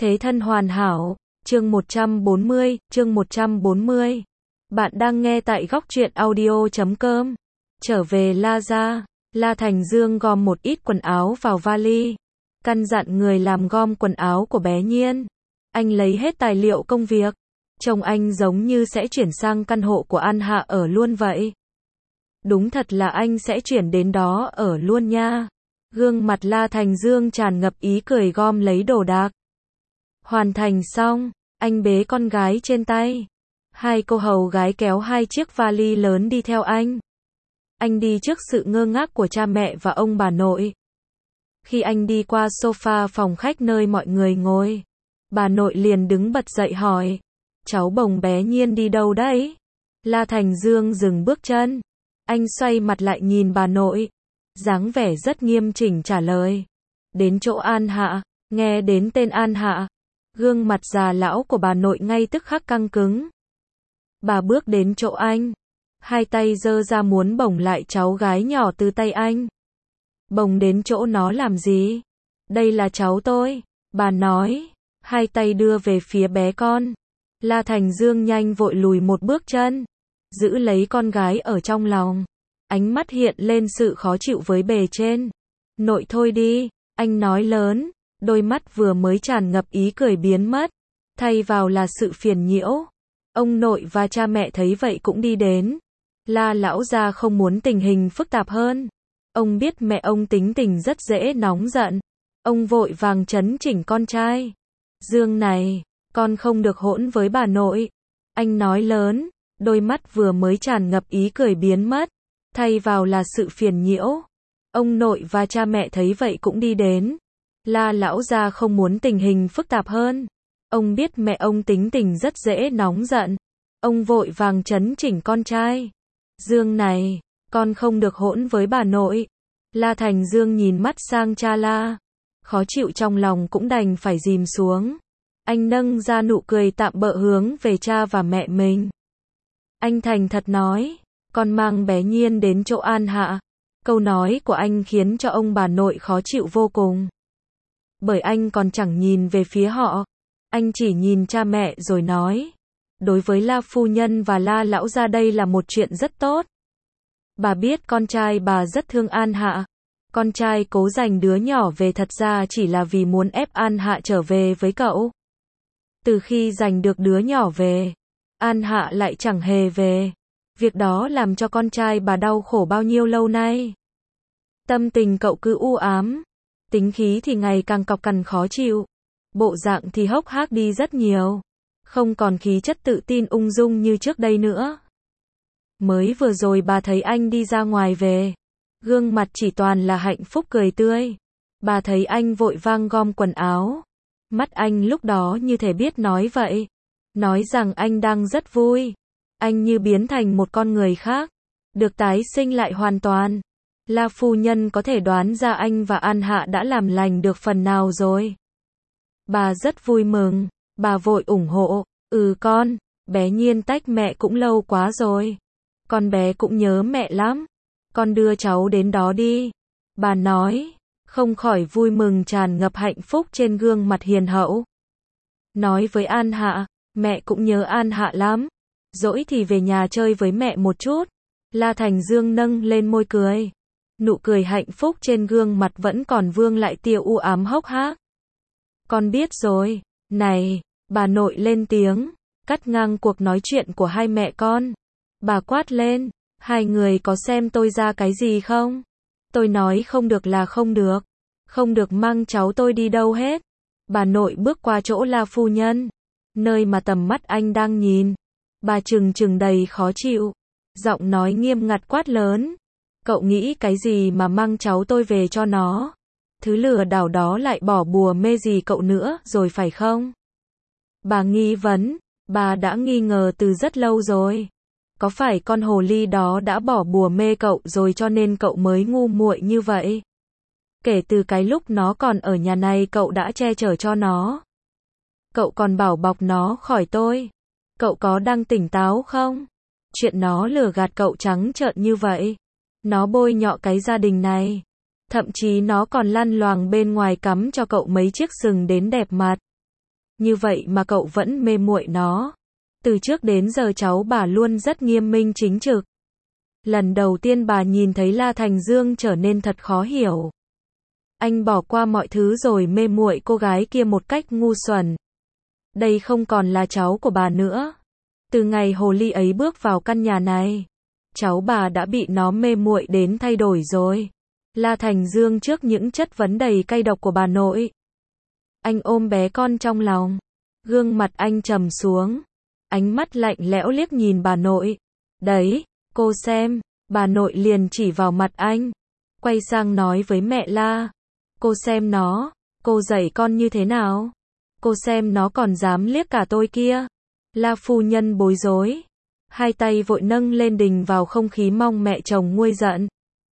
Thế thân hoàn hảo, chương 140. Bạn đang nghe tại góc truyện audio.com. Trở về La gia, La Thành Dương gom một ít quần áo vào vali, căn dặn người làm gom quần áo của bé Nhiên. Anh lấy hết tài liệu công việc, trông anh giống như sẽ chuyển sang căn hộ của An Hạ ở luôn vậy. Đúng thật là anh sẽ chuyển đến đó ở luôn nha. Gương mặt La Thành Dương tràn ngập ý cười gom lấy đồ đạc. Hoàn thành xong, anh bế con gái trên tay. Hai cô hầu gái kéo hai chiếc vali lớn đi theo anh. Anh đi trước sự ngơ ngác của cha mẹ và ông bà nội. Khi anh đi qua sofa phòng khách nơi mọi người ngồi, bà nội liền đứng bật dậy hỏi, cháu bồng bé Nhiên đi đâu đấy? La Thành Dương dừng bước chân. Anh xoay mặt lại nhìn bà nội, dáng vẻ rất nghiêm chỉnh trả lời. Đến chỗ An Hạ. Nghe đến tên An Hạ, gương mặt già lão của bà nội ngay tức khắc căng cứng. Bà bước đến chỗ anh, hai tay giơ ra muốn bồng lại cháu gái nhỏ từ tay anh. Bồng đến chỗ nó làm gì? Đây là cháu tôi, bà nói, hai tay đưa về phía bé con. La Thành Dương nhanh vội lùi một bước chân, giữ lấy con gái ở trong lòng. Ánh mắt hiện lên sự khó chịu với bề trên. Nội thôi đi, anh nói lớn, đôi mắt vừa mới tràn ngập ý cười biến mất, thay vào là sự phiền nhiễu. Ông nội và cha mẹ thấy vậy cũng đi đến. La lão gia không muốn tình hình phức tạp hơn. Ông biết mẹ ông tính tình rất dễ nóng giận. Ông vội vàng trấn chỉnh con trai. Dương này, con không được hỗn với bà nội. Anh nói lớn, đôi mắt vừa mới tràn ngập ý cười biến mất, thay vào là sự phiền nhiễu. Ông nội và cha mẹ thấy vậy cũng đi đến. La lão gia không muốn tình hình phức tạp hơn. Ông biết mẹ ông tính tình rất dễ nóng giận. Ông vội vàng trấn chỉnh con trai. Dương này, con không được hỗn với bà nội. La Thành Dương nhìn mắt sang cha La. Khó chịu trong lòng cũng đành phải dìm xuống. Anh nâng ra nụ cười tạm bợ hướng về cha và mẹ mình. Anh thành thật nói, con mang bé Nhiên đến chỗ An Hạ. Câu nói của anh khiến cho ông bà nội khó chịu vô cùng. Bởi anh còn chẳng nhìn về phía họ. Anh chỉ nhìn cha mẹ rồi nói. Đối với La phu nhân và La lão gia đây là một chuyện rất tốt. Bà biết con trai bà rất thương An Hạ. Con trai cố giành đứa nhỏ về thật ra chỉ là vì muốn ép An Hạ trở về với cậu. Từ khi giành được đứa nhỏ về, An Hạ lại chẳng hề về. Việc đó làm cho con trai bà đau khổ bao nhiêu lâu nay. Tâm tình cậu cứ u ám. Tính khí thì ngày càng cọc cằn khó chịu. Bộ dạng thì hốc hác đi rất nhiều. Không còn khí chất tự tin ung dung như trước đây nữa. Mới vừa rồi bà thấy anh đi ra ngoài về. Gương mặt chỉ toàn là hạnh phúc cười tươi. Bà thấy anh vội vang gom quần áo. Mắt anh lúc đó như thể biết nói vậy. Nói rằng anh đang rất vui. Anh như biến thành một con người khác. Được tái sinh lại hoàn toàn. La phu nhân có thể đoán ra anh và An Hạ đã làm lành được phần nào rồi. Bà rất vui mừng. Bà vội ủng hộ. Con, bé Nhiên tách mẹ cũng lâu quá rồi. Con bé cũng nhớ mẹ lắm. Con đưa cháu đến đó đi. Bà nói, không khỏi vui mừng tràn ngập hạnh phúc trên gương mặt hiền hậu. Nói với An Hạ, mẹ cũng nhớ An Hạ lắm. Rỗi thì về nhà chơi với mẹ một chút. La Thành Dương nâng lên môi cười. Nụ cười hạnh phúc trên gương mặt vẫn còn vương lại tia u ám hốc hác. Con biết rồi. Này, bà nội lên tiếng, cắt ngang cuộc nói chuyện của hai mẹ con. Bà quát lên, hai người có xem tôi ra cái gì không? Tôi nói không được là không được. Không được mang cháu tôi đi đâu hết. Bà nội bước qua chỗ La phu nhân, nơi mà tầm mắt anh đang nhìn. Bà trừng trừng đầy khó chịu. Giọng nói nghiêm ngặt quát lớn. Cậu nghĩ cái gì mà mang cháu tôi về cho nó? Thứ lừa đảo đó lại bỏ bùa mê gì cậu nữa rồi phải không? Bà nghi vấn, bà đã nghi ngờ từ rất lâu rồi. Có phải con hồ ly đó đã bỏ bùa mê cậu rồi cho nên cậu mới ngu muội như vậy? Kể từ cái lúc nó còn ở nhà này cậu đã che chở cho nó. Cậu còn bảo bọc nó khỏi tôi. Cậu có đang tỉnh táo không? Chuyện nó lừa gạt cậu trắng trợn như vậy. Nó bôi nhọ cái gia đình này. Thậm chí nó còn lăn loàng bên ngoài cắm cho cậu mấy chiếc sừng đến đẹp mặt. Như vậy mà cậu vẫn mê muội nó. Từ trước đến giờ cháu bà luôn rất nghiêm minh chính trực. Lần đầu tiên bà nhìn thấy La Thành Dương trở nên thật khó hiểu. Anh bỏ qua mọi thứ rồi mê muội cô gái kia một cách ngu xuẩn. Đây không còn là cháu của bà nữa. Từ ngày hồ ly ấy bước vào căn nhà này, cháu bà đã bị nó mê muội đến thay đổi rồi. La Thành Dương trước những chất vấn đầy cay độc của bà nội. Anh ôm bé con trong lòng. Gương mặt anh trầm xuống. Ánh mắt lạnh lẽo liếc nhìn bà nội. Đấy, cô xem. Bà nội liền chỉ vào mặt anh. Quay sang nói với mẹ La. Cô xem nó. Cô dạy con như thế nào? Cô xem nó còn dám liếc cả tôi kia. La phu nhân bối rối. Hai tay vội nâng lên đình vào không khí mong mẹ chồng nguôi giận.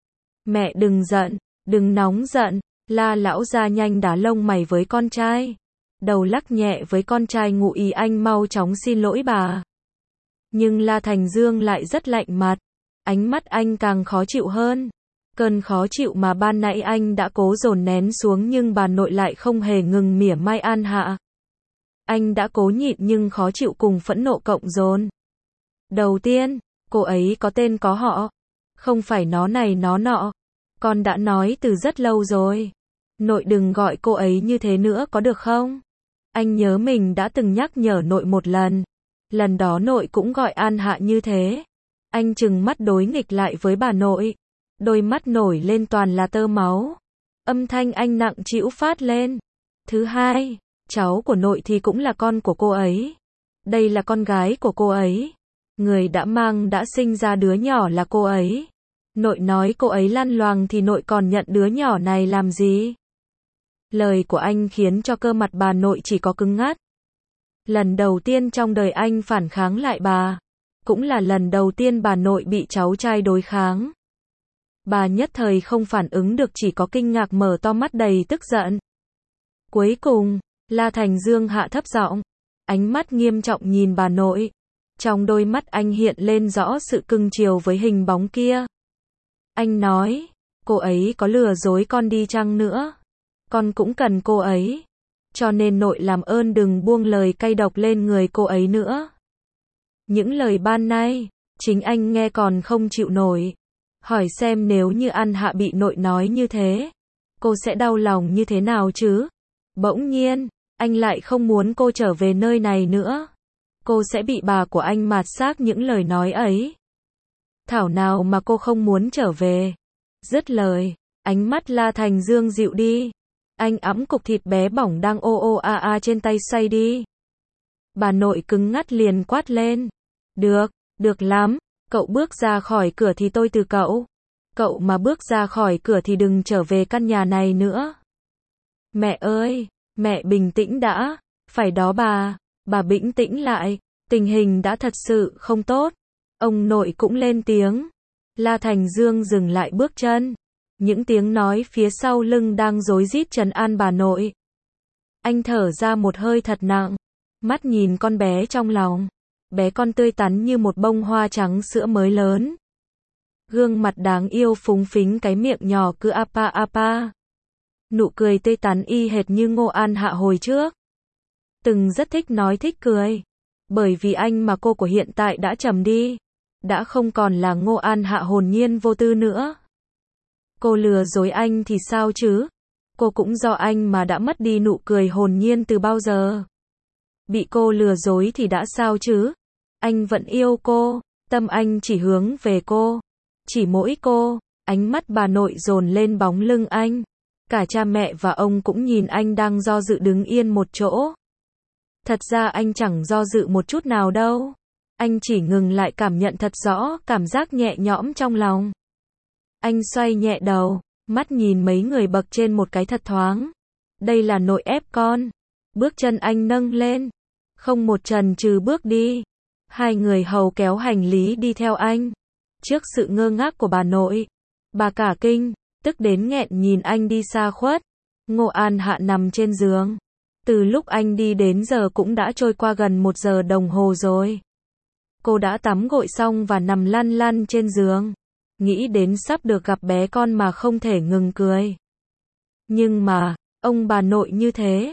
Mẹ đừng giận, đừng nóng giận. La lão gia nhanh đá lông mày với con trai. Đầu lắc nhẹ với con trai ngụ ý anh mau chóng xin lỗi bà. Nhưng La Thành Dương lại rất lạnh mặt. Ánh mắt anh càng khó chịu hơn. Cơn khó chịu mà ban nãy anh đã cố dồn nén xuống nhưng bà nội lại không hề ngừng mỉa mai An Hạ. Anh đã cố nhịn nhưng khó chịu cùng phẫn nộ cộng dồn. Đầu tiên, cô ấy có tên có họ. Không phải nó này nó nọ. Con đã nói từ rất lâu rồi. Nội đừng gọi cô ấy như thế nữa có được không? Anh nhớ mình đã từng nhắc nhở nội một lần. Lần đó nội cũng gọi An Hạ như thế. Anh trừng mắt đối nghịch lại với bà nội. Đôi mắt nổi lên toàn là tơ máu. Âm thanh anh nặng trĩu phát lên. Thứ hai, cháu của nội thì cũng là con của cô ấy. Đây là con gái của cô ấy. Người đã mang đã sinh ra đứa nhỏ là cô ấy. Nội nói cô ấy lăn loàng thì nội còn nhận đứa nhỏ này làm gì? Lời của anh khiến cho cơ mặt bà nội chỉ có cứng ngắt. Lần đầu tiên trong đời anh phản kháng lại bà. Cũng là lần đầu tiên bà nội bị cháu trai đối kháng. Bà nhất thời không phản ứng được chỉ có kinh ngạc mở to mắt đầy tức giận. Cuối cùng, La Thành Dương hạ thấp giọng. Ánh mắt nghiêm trọng nhìn bà nội. Trong đôi mắt anh hiện lên rõ sự cưng chiều với hình bóng kia. Anh nói, cô ấy có lừa dối con đi chăng nữa. Con cũng cần cô ấy. Cho nên nội làm ơn đừng buông lời cay độc lên người cô ấy nữa. Những lời ban nay, chính anh nghe còn không chịu nổi. Hỏi xem nếu như An Hạ bị nội nói như thế, cô sẽ đau lòng như thế nào chứ? Bỗng nhiên, anh lại không muốn cô trở về nơi này nữa. Cô sẽ bị bà của anh mạt xác những lời nói ấy. Thảo nào mà cô không muốn trở về. Dứt lời, ánh mắt La Thành Dương dịu đi. Anh ẵm cục thịt bé bỏng đang ô ô a a trên tay xoay đi. Bà nội cứng ngắt liền quát lên. Được, được lắm. Cậu bước ra khỏi cửa thì tôi từ cậu. Cậu mà bước ra khỏi cửa thì đừng trở về căn nhà này nữa. Mẹ ơi, mẹ bình tĩnh đã. Phải đó bà bình tĩnh lại. Tình hình đã thật sự không tốt. Ông nội cũng lên tiếng. La Thành Dương dừng lại bước chân. Những tiếng nói phía sau lưng đang rối rít trấn an bà nội. Anh thở ra một hơi thật nặng. Mắt nhìn con bé trong lòng. Bé con tươi tắn như một bông hoa trắng sữa mới lớn. Gương mặt đáng yêu phúng phính cái miệng nhỏ cứ apa apa. Nụ cười tươi tắn y hệt như Ngô An Hạ hồi trước. Từng rất thích nói thích cười. Bởi vì anh mà cô của hiện tại đã trầm đi. Đã không còn là Ngô An Hạ hồn nhiên vô tư nữa. Cô lừa dối anh thì sao chứ? Cô cũng do anh mà đã mất đi nụ cười hồn nhiên từ bao giờ. Bị cô lừa dối thì đã sao chứ? Anh vẫn yêu cô, tâm anh chỉ hướng về cô. Chỉ mỗi cô, ánh mắt bà nội dồn lên bóng lưng anh. Cả cha mẹ và ông cũng nhìn anh đang do dự đứng yên một chỗ. Thật ra anh chẳng do dự một chút nào đâu. Anh chỉ ngừng lại cảm nhận thật rõ cảm giác nhẹ nhõm trong lòng. Anh xoay nhẹ đầu, mắt nhìn mấy người bậc trên một cái thật thoáng. Đây là nội ép con. Bước chân anh nâng lên. Không một chần chừ bước đi. Hai người hầu kéo hành lý đi theo anh. Trước sự ngơ ngác của bà nội, bà cả kinh, tức đến nghẹn nhìn anh đi xa khuất. Ngô An Hạ nằm trên giường. Từ lúc anh đi đến giờ cũng đã trôi qua gần 1 giờ đồng hồ rồi. Cô đã tắm gội xong và nằm lăn lăn trên giường. Nghĩ đến sắp được gặp bé con mà không thể ngừng cười. Nhưng mà, ông bà nội như thế.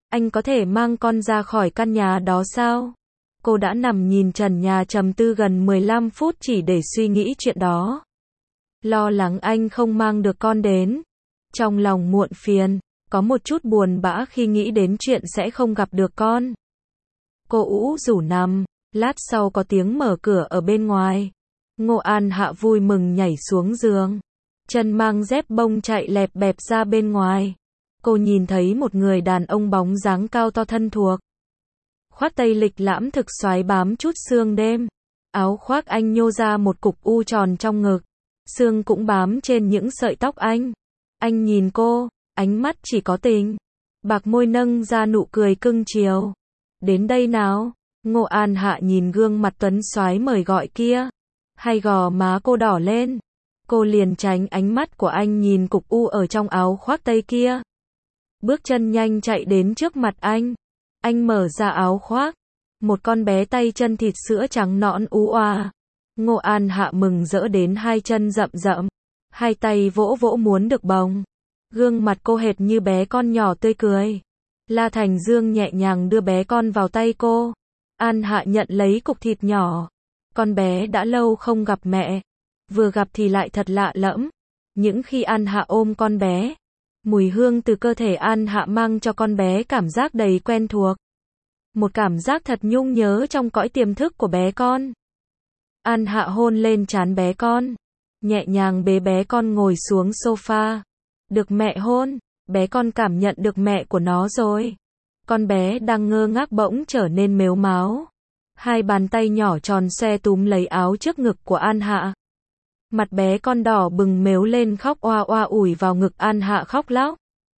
Anh có thể mang con ra khỏi căn nhà đó sao? Cô đã nằm nhìn trần nhà trầm tư gần 15 phút chỉ để suy nghĩ chuyện đó. Lo lắng anh không mang được con đến. Trong lòng muộn phiền, có một chút buồn bã khi nghĩ đến chuyện sẽ không gặp được con. Cô ủ rũ nằm, lát sau có tiếng mở cửa ở bên ngoài. Ngô An Hạ vui mừng nhảy xuống giường. Chân mang dép bông chạy lẹp bẹp ra bên ngoài. Cô nhìn thấy một người đàn ông bóng dáng cao to thân thuộc. Khoác tây lịch lãm thực xoái bám chút xương đêm. Áo khoác anh nhô ra một cục u tròn trong ngực. Xương cũng bám trên những sợi tóc anh. Anh nhìn cô, ánh mắt chỉ có tình. Bạc môi nâng ra nụ cười cưng chiều. Đến đây nào. Ngô An Hạ nhìn gương mặt tuấn soái mời gọi kia. Hay gò má cô đỏ lên. Cô liền tránh ánh mắt của anh nhìn cục u ở trong áo khoác tây kia. Bước chân nhanh chạy đến trước mặt anh. Anh mở ra áo khoác. Một con bé tay chân thịt sữa trắng nõn ú oa. Ngô An Hạ mừng rỡ đến hai chân rậm rậm. Hai tay vỗ vỗ muốn được bồng. Gương mặt cô hệt như bé con nhỏ tươi cười. La Thành Dương nhẹ nhàng đưa bé con vào tay cô. An Hạ nhận lấy cục thịt nhỏ. Con bé đã lâu không gặp mẹ. Vừa gặp thì lại thật lạ lẫm. Những khi An Hạ ôm con bé, mùi hương từ cơ thể An Hạ mang cho con bé cảm giác đầy quen thuộc. Một cảm giác thật nhung nhớ trong cõi tiềm thức của bé con. An Hạ hôn lên trán bé con. Nhẹ nhàng bế bé con ngồi xuống sofa. Được mẹ hôn, bé con cảm nhận được mẹ của nó rồi. Con bé đang ngơ ngác bỗng trở nên mếu máo. Hai bàn tay nhỏ tròn xoe túm lấy áo trước ngực của An Hạ. Mặt bé con đỏ bừng mếu lên khóc oa oa ủi vào ngực An Hạ khóc lóc.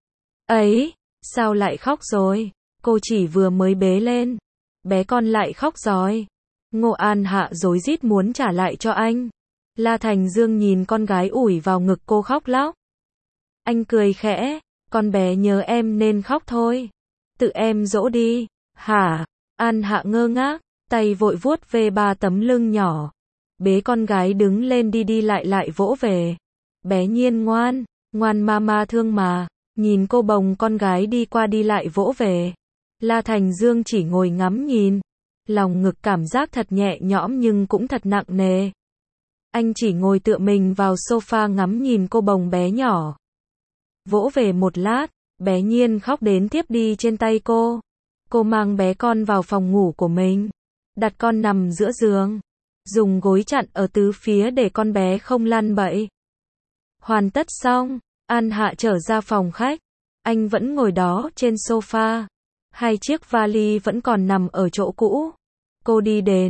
Ấy, sao lại khóc rồi? Cô chỉ vừa mới bế lên. Bé con lại khóc rồi. Ngô An Hạ rối rít muốn trả lại cho anh. La Thành Dương nhìn con gái ủi vào ngực cô khóc lóc. Anh cười khẽ, con bé nhớ em nên khóc thôi. Tự em dỗ đi. Hả? An Hạ ngơ ngác, tay vội vuốt về ba tấm lưng nhỏ. Bế con gái đứng lên đi đi lại vỗ về. Bé Nhiên ngoan, ngoan mama thương mà. Nhìn cô bồng con gái đi qua đi lại vỗ về. La Thành Dương chỉ ngồi ngắm nhìn. Lòng ngực cảm giác thật nhẹ nhõm nhưng cũng thật nặng nề. Anh chỉ ngồi tựa mình vào sofa ngắm nhìn cô bồng bé nhỏ. Vỗ về một lát, bé Nhiên khóc đến tiếp đi trên tay cô. Cô mang bé con vào phòng ngủ của mình. Đặt con nằm giữa giường. Dùng gối chặn ở tứ phía để con bé không lăn bậy. Hoàn tất xong, An Hạ trở ra phòng khách. Anh vẫn ngồi đó trên sofa. Hai chiếc vali vẫn còn nằm ở chỗ cũ. Cô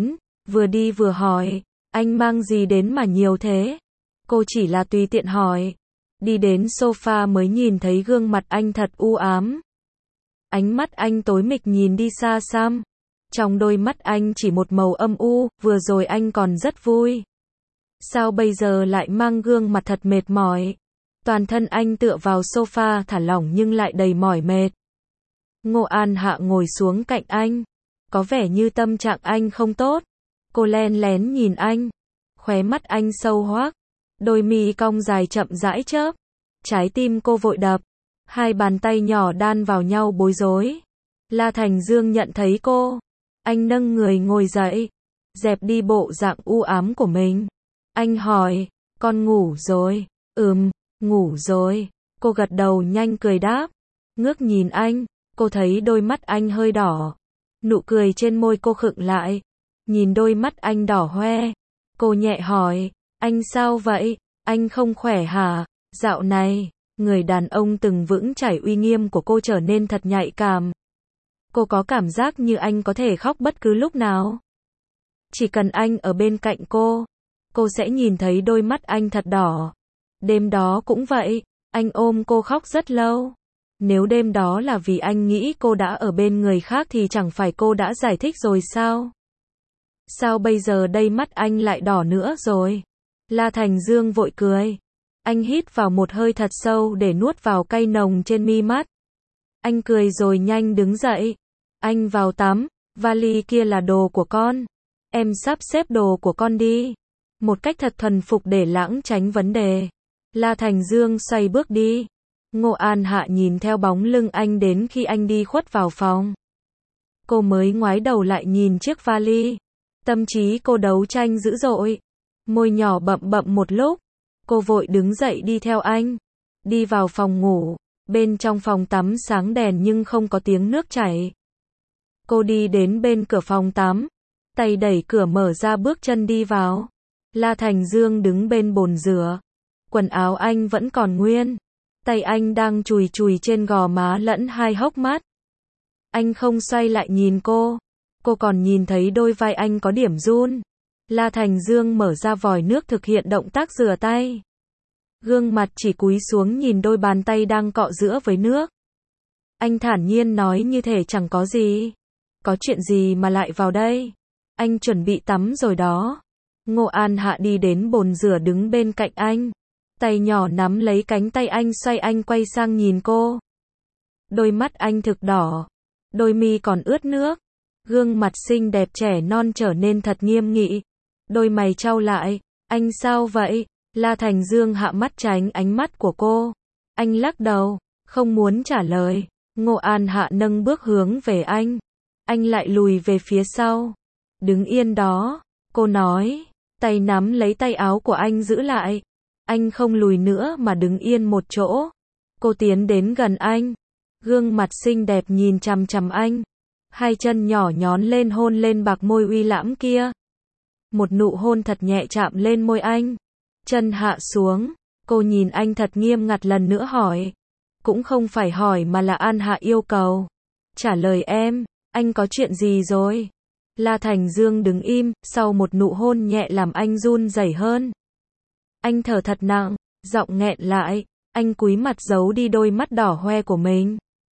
đi vừa hỏi, anh mang gì đến mà nhiều thế? Cô chỉ là tùy tiện hỏi. Đi đến sofa mới nhìn thấy gương mặt anh thật u ám. Ánh mắt anh tối mịch nhìn đi xa xăm. Trong đôi mắt anh chỉ một màu âm u, vừa rồi anh còn rất vui. Sao bây giờ lại mang gương mặt thật mệt mỏi? Toàn thân anh tựa vào sofa thả lỏng nhưng lại đầy mỏi mệt. Ngô An Hạ ngồi xuống cạnh anh. Có vẻ như tâm trạng anh không tốt. Cô len lén nhìn anh. Khóe mắt anh sâu hoác. Đôi mi cong dài chậm rãi chớp. Trái tim cô vội đập. Hai bàn tay nhỏ đan vào nhau bối rối. La Thành Dương nhận thấy cô. Anh nâng người ngồi dậy. Dẹp đi bộ dạng u ám của mình. Anh hỏi, con ngủ rồi? Ngủ rồi. Cô gật đầu nhanh cười đáp. Ngước nhìn anh, cô thấy đôi mắt anh hơi đỏ. Nụ cười trên môi cô khựng lại. Nhìn đôi mắt anh đỏ hoe. Cô nhẹ hỏi, anh sao vậy? Anh không khỏe hả? Dạo này, người đàn ông từng vững chãi uy nghiêm của cô trở nên thật nhạy cảm. Cô có cảm giác như anh có thể khóc bất cứ lúc nào. Chỉ cần anh ở bên cạnh cô sẽ nhìn thấy đôi mắt anh thật đỏ. Đêm đó cũng vậy, anh ôm cô khóc rất lâu. Nếu đêm đó là vì anh nghĩ cô đã ở bên người khác thì chẳng phải cô đã giải thích rồi sao? Sao bây giờ đây mắt anh lại đỏ nữa rồi? La Thành Dương vội cười. Anh hít vào một hơi thật sâu để nuốt vào cay nồng trên mi mắt. Anh cười rồi nhanh đứng dậy. Anh vào tắm, vali kia là đồ của con. Em sắp xếp đồ của con đi. Một cách thật thuần phục để lảng tránh vấn đề. La Thành Dương xoay bước đi. Ngô An Hạ nhìn theo bóng lưng anh đến khi anh đi khuất vào phòng. Cô mới ngoái đầu lại nhìn chiếc vali. Tâm trí cô đấu tranh dữ dội. Môi nhỏ bậm bậm một lúc. Cô vội đứng dậy đi theo anh. Đi vào phòng ngủ. Bên trong phòng tắm sáng đèn nhưng không có tiếng nước chảy. Cô đi đến bên cửa phòng tắm. Tay đẩy cửa mở ra bước chân đi vào. La Thành Dương đứng bên bồn rửa. Quần áo anh vẫn còn nguyên. Tay anh đang chùi chùi trên gò má lẫn hai hốc mắt. Anh không xoay lại nhìn cô. Cô còn nhìn thấy đôi vai anh có điểm run. La Thành Dương mở ra vòi nước thực hiện động tác rửa tay. Gương mặt chỉ cúi xuống nhìn đôi bàn tay đang cọ rửa với nước. Anh thản nhiên nói như thể chẳng có gì. Có chuyện gì mà lại vào đây? Anh chuẩn bị tắm rồi đó. Ngô An Hạ đi đến bồn rửa đứng bên cạnh anh. Tay nhỏ nắm lấy cánh tay anh xoay anh quay sang nhìn cô. Đôi mắt anh thực đỏ. Đôi mi còn ướt nước. Gương mặt xinh đẹp trẻ non trở nên thật nghiêm nghị. Đôi mày chau lại. Anh sao vậy? La Thành Dương hạ mắt tránh ánh mắt của cô. Anh lắc đầu. Không muốn trả lời. Ngô An Hạ nâng bước hướng về anh. Anh lại lùi về phía sau. Đứng yên đó. Cô nói. Tay nắm lấy tay áo của anh giữ lại. Anh không lùi nữa mà đứng yên một chỗ. Cô tiến đến gần anh. Gương mặt xinh đẹp nhìn chằm chằm anh. Hai chân nhỏ nhón lên hôn lên bạc môi uy lãm kia. Một nụ hôn thật nhẹ chạm lên môi anh. Chân hạ xuống. Cô nhìn anh thật nghiêm ngặt lần nữa hỏi. Cũng không phải hỏi mà là An Hạ yêu cầu. Trả lời em. Anh có chuyện gì rồi? La Thành Dương đứng im. Sau một nụ hôn nhẹ làm anh run rẩy hơn. Anh thở thật nặng. Giọng nghẹn lại. Anh cúi mặt giấu đi đôi mắt đỏ hoe của mình.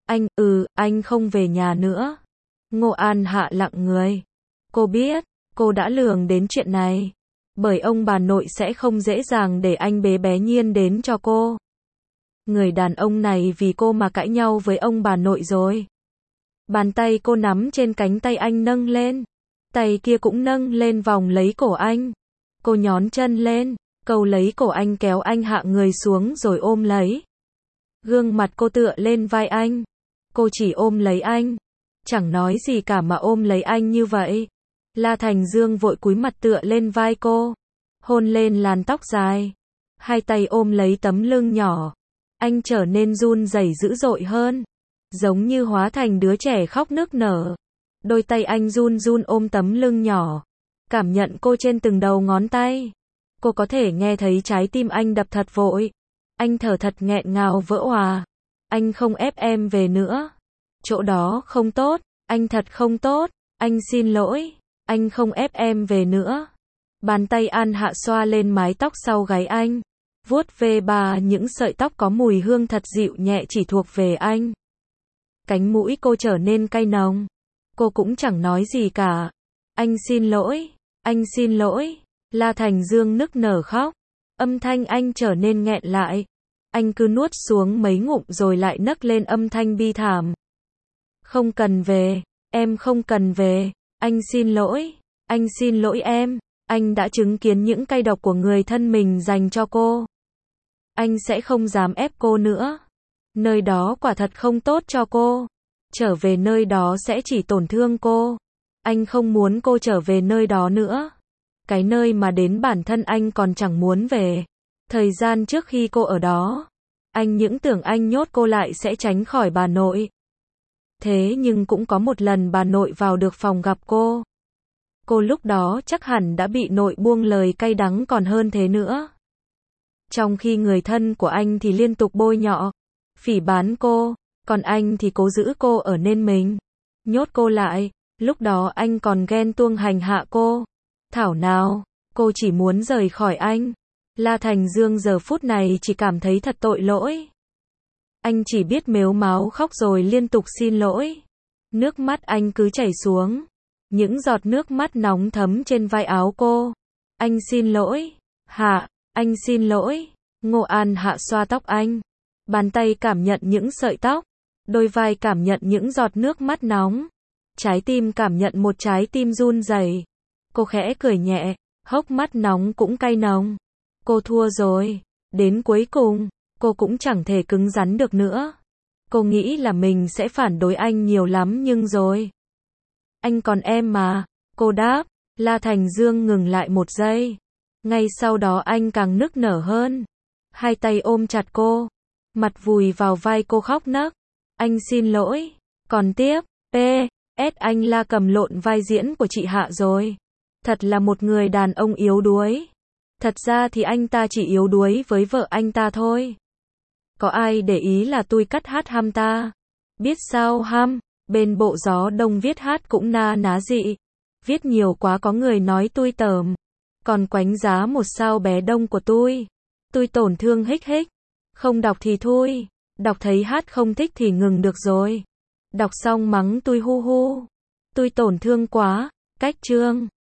Anh không về nhà nữa. Ngô An Hạ lặng người. Cô biết. Cô đã lường đến chuyện này. Bởi ông bà nội sẽ không dễ dàng để anh bế bé Nhiên đến cho cô. Người đàn ông này vì cô mà cãi nhau với ông bà nội rồi. Bàn tay cô nắm trên cánh tay anh nâng lên. Tay kia cũng nâng lên vòng lấy cổ anh. Cô nhón chân lên, câu lấy cổ anh kéo anh hạ người xuống rồi ôm lấy. Gương mặt cô tựa lên vai anh. Cô chỉ ôm lấy anh. Chẳng nói gì cả mà ôm lấy anh như vậy. La Thành Dương vội cúi mặt tựa lên vai cô. Hôn lên làn tóc dài. Hai tay ôm lấy tấm lưng nhỏ. Anh trở nên run rẩy dữ dội hơn. Giống như hóa thành đứa trẻ khóc nức nở. Đôi tay anh run run ôm tấm lưng nhỏ. Cảm nhận cô trên từng đầu ngón tay. Cô có thể nghe thấy trái tim anh đập thật vội. Anh thở thật nghẹn ngào vỡ òa. Anh không ép em về nữa. Chỗ đó không tốt. Anh thật không tốt. Anh xin lỗi. Anh không ép em về nữa. Bàn tay An Hạ xoa lên mái tóc sau gáy anh. Vuốt về những sợi tóc có mùi hương thật dịu nhẹ chỉ thuộc về anh. Cánh mũi cô trở nên cay nồng. Cô cũng chẳng nói gì cả. Anh xin lỗi. Anh xin lỗi. La Thành Dương nức nở khóc. Âm thanh anh trở nên nghẹn lại. Anh cứ nuốt xuống mấy ngụm rồi lại nấc lên âm thanh bi thảm. Không cần về. Em không cần về. Anh xin lỗi. Anh xin lỗi em. Anh đã chứng kiến những cay độc của người thân mình dành cho cô. Anh sẽ không dám ép cô nữa. Nơi đó quả thật không tốt cho cô. Trở về nơi đó sẽ chỉ tổn thương cô. Anh không muốn cô trở về nơi đó nữa. Cái nơi mà đến bản thân anh còn chẳng muốn về. Thời gian trước khi cô ở đó, anh những tưởng anh nhốt cô lại sẽ tránh khỏi bà nội. Thế nhưng cũng có một lần bà nội vào được phòng gặp cô. Cô lúc đó chắc hẳn đã bị nội buông lời cay đắng còn hơn thế nữa. Trong khi người thân của anh thì liên tục bôi nhọ, phỉ báng cô, còn anh thì cố giữ cô ở nên mình. Nhốt cô lại, lúc đó anh còn ghen tuông hành hạ cô. Thảo nào, cô chỉ muốn rời khỏi anh. La Thành Dương giờ phút này chỉ cảm thấy thật tội lỗi. Anh chỉ biết mếu máo khóc rồi liên tục xin lỗi. Nước mắt anh cứ chảy xuống. Những giọt nước mắt nóng thấm trên vai áo cô. Anh xin lỗi. Hạ, anh xin lỗi. Ngô An Hạ xoa tóc anh. Bàn tay cảm nhận những sợi tóc. Đôi vai cảm nhận những giọt nước mắt nóng. Trái tim cảm nhận một trái tim run rẩy. Cô khẽ cười nhẹ. Hốc mắt nóng cũng cay nồng. Cô thua rồi. Đến cuối cùng, cô cũng chẳng thể cứng rắn được nữa. Cô nghĩ là mình sẽ phản đối anh nhiều lắm nhưng rồi. Anh còn em mà, cô đáp. La Thành Dương ngừng lại một giây. Ngay sau đó anh càng nức nở hơn. Hai tay ôm chặt cô. Mặt vùi vào vai cô khóc nấc. Anh xin lỗi. Còn tiếp, P.S. anh La cầm lộn vai diễn của chị Hạ rồi. Thật là một người đàn ông yếu đuối. Thật ra thì anh ta chỉ yếu đuối với vợ anh ta thôi. Có ai để ý là tôi cắt hát ham ta? Biết sao ham? Bên Bộ Gió Đông viết hát cũng na ná dị. Viết nhiều quá có người nói tôi tởm. Còn quánh giá một sao bé đông của tôi. Tôi tổn thương hích hích. Không đọc thì thôi. Đọc thấy hát không thích thì ngừng được rồi. Đọc xong mắng tôi hu hu. Tôi tổn thương quá. Cách chương.